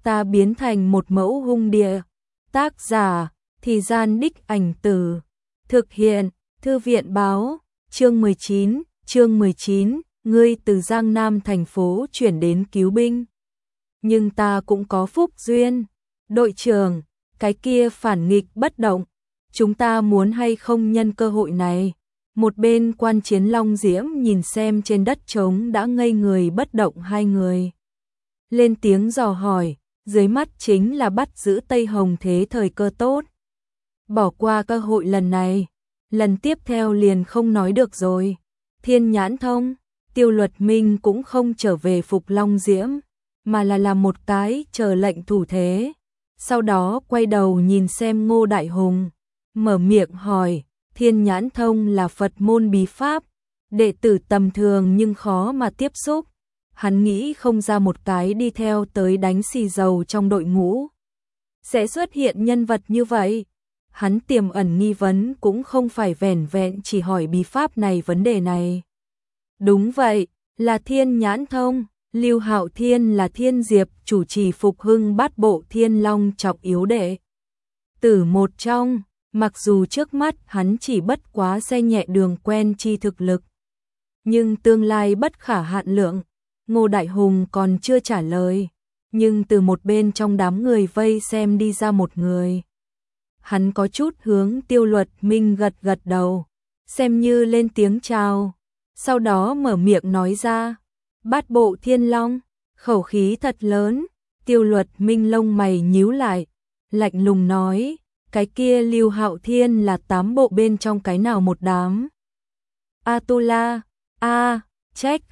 ta biến thành một mẫu hung địa. Tác giả, Thì Gian Đích Ảnh Tử. Thực hiện, Thư viện báo, chương 19, ngươi từ Giang Nam thành phố chuyển đến cứu binh. Nhưng ta cũng có phúc duyên. Đội trưởng, cái kia phản nghịch bất động. Chúng ta muốn hay không nhân cơ hội này. Một bên quan chiến Long Diễm nhìn xem trên đất trống đã ngây người bất động hai người. Lên tiếng dò hỏi, dưới mắt chính là bắt giữ Tây Hồng Thế thời cơ tốt. Bỏ qua cơ hội lần này, lần tiếp theo liền không nói được rồi. Thiên Nhãn Thông, Tiêu Luật Minh cũng không trở về phục Long Diễm, mà là làm một cái chờ lệnh thủ thế. Sau đó quay đầu nhìn xem Ngô Đại Hùng, mở miệng hỏi, Thiên Nhãn Thông là Phật môn bí pháp, đệ tử tầm thường nhưng khó mà tiếp xúc. Hắn nghĩ không ra một cái đi theo tới đánh xì dầu trong đội ngũ sẽ xuất hiện nhân vật như vậy. Hắn tiềm ẩn nghi vấn cũng không phải vẻn vẹn chỉ hỏi bí pháp này vấn đề này. Đúng vậy, là Thiên Nhãn Thông. Lưu Hạo Thiên là Thiên Diệp chủ trì phục hưng bát bộ Thiên Long trọng yếu đệ tử một trong, mặc dù trước mắt hắn chỉ bất quá xe nhẹ đường quen chi thực lực, nhưng tương lai bất khả hạn lượng. Ngô Đại Hùng còn chưa trả lời, nhưng từ một bên trong đám người vây xem đi ra một người. Hắn có chút hướng Tiêu Luật Minh gật gật đầu, xem như lên tiếng chào, sau đó mở miệng nói ra, bát bộ Thiên Long, khẩu khí thật lớn. Tiêu Luật Minh lông mày nhíu lại, lạnh lùng nói, cái kia Lưu Hạo Thiên là 8 bộ bên trong cái nào một đám? Atula, trách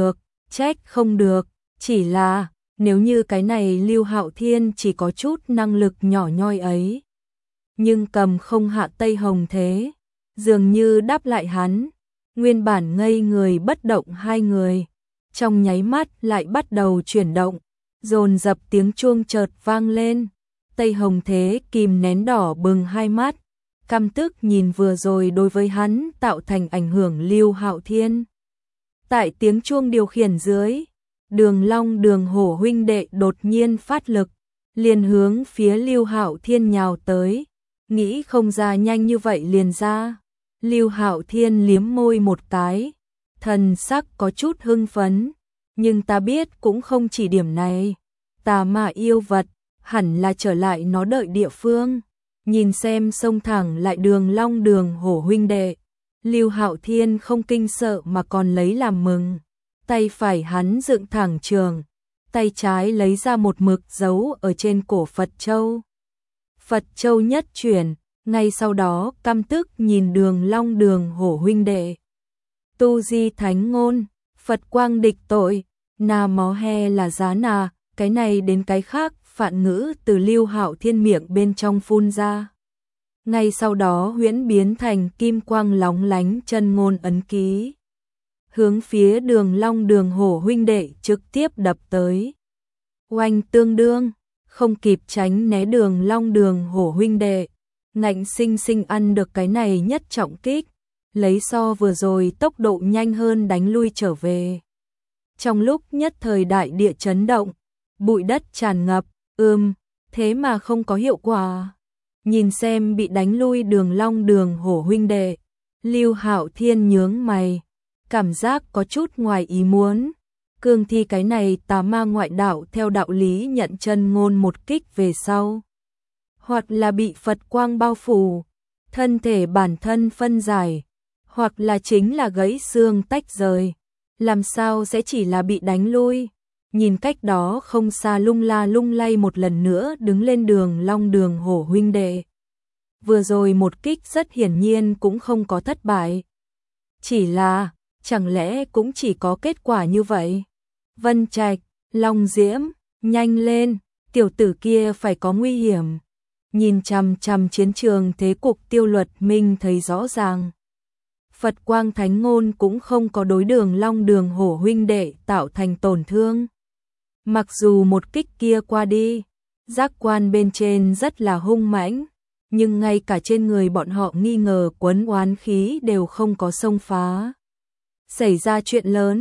không được, chỉ là, nếu như cái này Lưu Hạo Thiên chỉ có chút năng lực nhỏ nhoi ấy, nhưng cầm không hạ Tây Hồng Thế, dường như đáp lại hắn, nguyên bản ngây người bất động hai người, trong nháy mắt lại bắt đầu chuyển động, dồn dập tiếng chuông chợt vang lên. Tây Hồng Thế kìm nén đỏ bừng hai mắt, căm tức nhìn vừa rồi đối với hắn tạo thành ảnh hưởng Lưu Hạo Thiên. Tại tiếng chuông điều khiển dưới, Đường Long Đường Hổ huynh đệ đột nhiên phát lực, liền hướng phía Lưu Hạo Thiên nhào tới, nghĩ không ra nhanh như vậy liền ra. Lưu Hạo Thiên liếm môi một cái, thần sắc có chút hưng phấn, nhưng ta biết cũng không chỉ điểm này, tà ma yêu vật hẳn là trở lại nó đợi địa phương. Nhìn xem xông thẳng lại Đường Long Đường Hổ huynh đệ, Lưu Hạo Thiên không kinh sợ mà còn lấy làm mừng. Tay phải hắn dựng thẳng trường, tay trái lấy ra một mực giấu ở trên cổ Phật Châu. Phật Châu nhất chuyển, ngay sau đó căm tức nhìn Đường Long Đường Hổ huynh đệ. Tu di thánh ngôn, Phật quang địch tội, nà mó he là giá nà, cái này đến cái khác, phạn ngữ từ Lưu Hạo Thiên miệng bên trong phun ra. Ngay sau đó huyễn biến thành kim quang lóng lánh chân ngôn ấn ký, hướng phía Đường Long Đường Hổ huynh đệ trực tiếp đập tới. Oanh, tương đương, không kịp tránh né Đường Long Đường Hổ huynh đệ, ngạnh sinh sinh ăn được cái này nhất trọng kích, lấy so vừa rồi tốc độ nhanh hơn đánh lui trở về. Trong lúc nhất thời đại địa chấn động, bụi đất tràn ngập, thế mà không có hiệu quả. Nhìn xem bị đánh lui Đường Long Đường Hổ huynh đệ, Lưu Hạo Thiên nhướng mày, cảm giác có chút ngoài ý muốn. Cương thi cái này tà ma ngoại đạo theo đạo lý nhận chân ngôn một kích về sau, hoặc là bị Phật quang bao phủ, thân thể bản thân phân giải, hoặc là chính là gãy xương tách rời, làm sao sẽ chỉ là bị đánh lui. Nhìn cách đó không xa lung la lung lay một lần nữa đứng lên Đường Long Đường Hổ huynh đệ. Vừa rồi một kích rất hiển nhiên cũng không có thất bại. Chỉ là, chẳng lẽ cũng chỉ có kết quả như vậy? Vân Trạch, Long Diễm, nhanh lên, tiểu tử kia phải có nguy hiểm. Nhìn chằm chằm chiến trường thế cục, Tiêu Luật Minh thấy rõ ràng. Phật quang thánh ngôn cũng không có đối Đường Long Đường Hổ huynh đệ tạo thành tổn thương. Mặc dù một kích kia qua đi, giác quan bên trên rất là hung mãnh, nhưng ngay cả trên người bọn họ nghi ngờ quấn oán khí đều không có xông phá. Xảy ra chuyện lớn,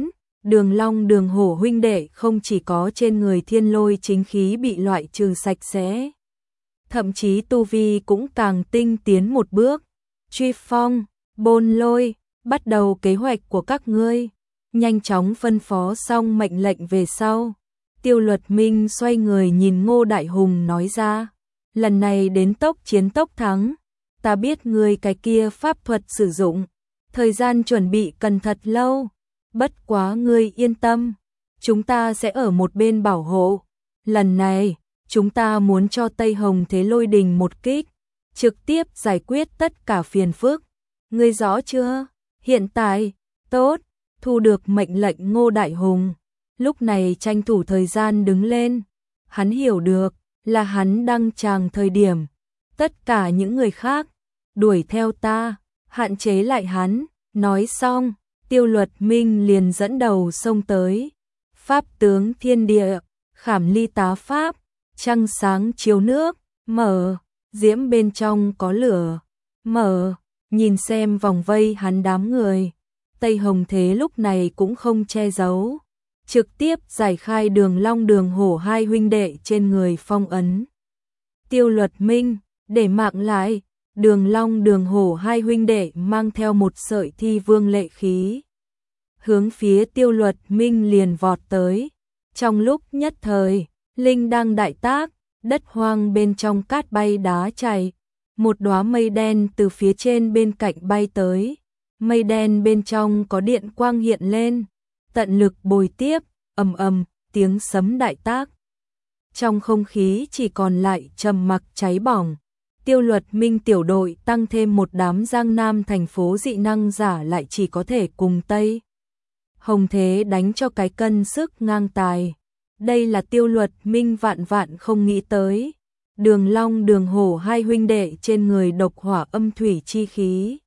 Đường Long Đường Hổ huynh đệ không chỉ có trên người thiên lôi chính khí bị loại trừ sạch sẽ, thậm chí tu vi cũng càng tinh tiến một bước. Truy Phong, Bôn Lôi, bắt đầu kế hoạch của các ngươi. Nhanh chóng phân phó xong mệnh lệnh về sau, Tiêu Luật Minh xoay người nhìn Ngô Đại Hùng nói ra, lần này đến tốc chiến tốc thắng, ta biết ngươi cái kia pháp thuật sử dụng, thời gian chuẩn bị cần thật lâu, bất quá ngươi yên tâm, chúng ta sẽ ở một bên bảo hộ. Lần này, chúng ta muốn cho Tây Hồng Thế Lôi Đình một kích, trực tiếp giải quyết tất cả phiền phức. Ngươi rõ chưa? Hiện tại, tốt, thu được mệnh lệnh Ngô Đại Hùng, lúc này tranh thủ thời gian đứng lên. Hắn hiểu được, là hắn đăng tràng thời điểm. Tất cả những người khác, đuổi theo ta, hạn chế lại hắn. Nói xong, Tiêu Luật Minh liền dẫn đầu xông tới. Pháp tướng thiên địa, khảm ly tá pháp, trăng sáng chiếu nước, mở, diễm bên trong có lửa, mở, nhìn xem vòng vây hắn đám người. Tây Hồng Thế lúc này cũng không che giấu, trực tiếp giải khai Đường Long Đường Hổ hai huynh đệ trên người phong ấn. Tiêu Luật Minh, để mạng lại. Đường Long Đường Hổ hai huynh đệ mang theo một sợi thi vương lệ khí, hướng phía Tiêu Luật Minh liền vọt tới. Trong lúc nhất thời, linh đang đại tác, đất hoang bên trong cát bay đá chảy, một đóa mây đen từ phía trên bên cạnh bay tới. Mây đen bên trong có điện quang hiện lên, tận lực bồi tiếp, ầm ầm, tiếng sấm đại tác. Trong không khí chỉ còn lại trầm mặc cháy bỏng. Tiêu Luật Minh tiểu đội tăng thêm một đám Giang Nam thành phố dị năng giả lại chỉ có thể cùng Tây Hồng Thế đánh cho cái cân sức ngang tài. Đây là Tiêu Luật Minh vạn vạn không nghĩ tới. Đường Long Đường Hổ hai huynh đệ trên người độc hỏa âm thủy chi khí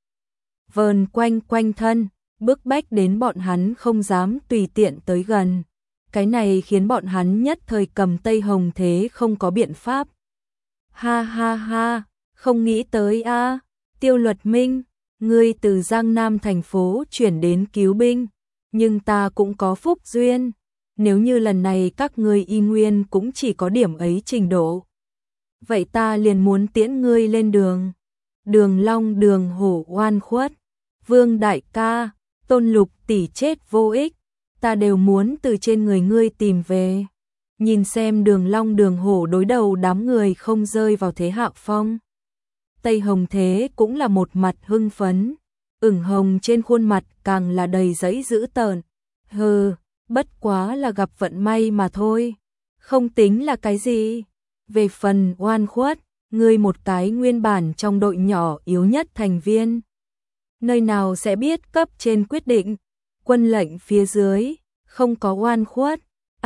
vờn quanh quanh thân, bức bách đến bọn hắn không dám tùy tiện tới gần. Cái này khiến bọn hắn nhất thời cầm Tây Hồng Thế không có biện pháp. Ha ha ha, không nghĩ tới a, Tiêu Luật Minh, ngươi từ Giang Nam thành phố chuyển đến cứu binh, nhưng ta cũng có phúc duyên, nếu như lần này các ngươi y nguyên cũng chỉ có điểm ấy trình độ, vậy ta liền muốn tiễn ngươi lên đường. Đường Long Đường Hổ oan khuất, Vương đại ca, Tôn Lục tỷ chết vô ích, ta đều muốn từ trên người ngươi tìm về. Nhìn xem Đường Long Đường Hổ đối đầu đám người không rơi vào thế hạ phong. Tây Hồng Thế cũng là một mặt hưng phấn, ửng hồng trên khuôn mặt càng là đầy dẫy dữ tợn. Hừ, bất quá là gặp vận may mà thôi, không tính là cái gì. Về phần oan khuất, ngươi một cái nguyên bản trong đội nhỏ yếu nhất thành viên, nơi nào sẽ biết cấp trên quyết định, quân lệnh phía dưới, không có oan khuất.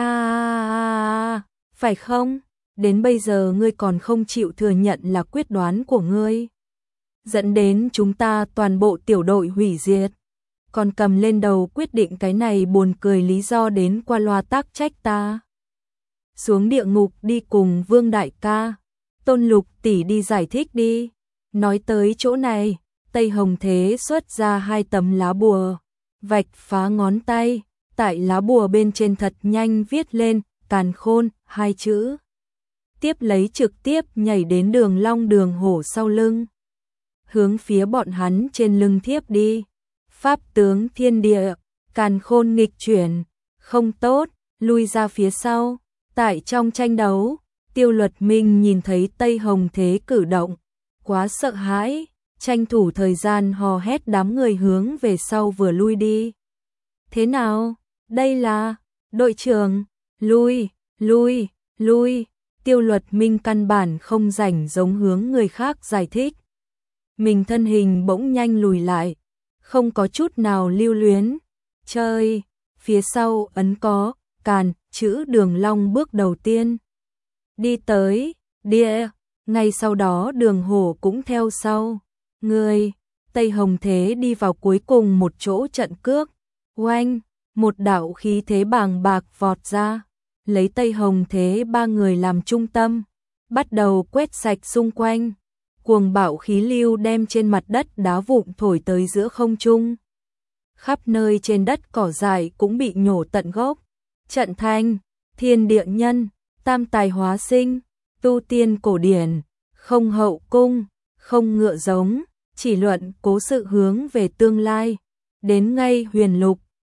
Phải không? Đến bây giờ ngươi còn không chịu thừa nhận là quyết đoán của ngươi, dẫn đến chúng ta toàn bộ tiểu đội hủy diệt, còn cầm lên đầu quyết định cái này buồn cười lý do đến qua loa tác trách ta. Xuống địa ngục đi cùng Vương đại ca, Tôn Lục tỷ đi giải thích đi. Nói tới chỗ này, Tây Hồng Thế xuất ra hai tấm lá bùa, vạch phá ngón tay, tại lá bùa bên trên thật nhanh viết lên Càn Khôn hai chữ. Tiếp lấy trực tiếp nhảy đến Đường Long Đường Hổ sau lưng, hướng phía bọn hắn trên lưng thiếp đi. Pháp tướng thiên địa, Càn Khôn nghịch chuyển, không tốt, lui ra phía sau. Tại trong tranh đấu, Tiêu Luật Minh nhìn thấy Tây Hồng Thế cử động, quá sợ hãi, tranh thủ thời gian hò hét đám người hướng về sau vừa lui đi. Thế nào? Đây là đội trưởng, lui, lui, lui. Tiêu Luật Minh căn bản không rảnh giống hướng người khác giải thích. Mình thân hình bỗng nhanh lùi lại, không có chút nào lưu luyến. Chơi, phía sau ấn có Càn chữ Đường Long bước đầu tiên. Đi tới, địa, ngay sau đó Đường Hổ cũng theo sau. Người, Tây Hồng Thế đi vào cuối cùng một chỗ trận cước. Oanh, một đạo khí thế bàng bạc vọt ra, lấy Tây Hồng Thế ba người làm trung tâm, bắt đầu quét sạch xung quanh. Cuồng bạo khí lưu đem trên mặt đất đá vụn thổi tới giữa không trung. khắp nơi trên đất cỏ dại cũng bị nhổ tận gốc. Trận thanh, thiên địa nhân, tam tài hóa sinh, tu tiên cổ điển, không hậu cung, không ngựa giống, chỉ luận cố sự hướng về tương lai. Đến ngay huyền lục,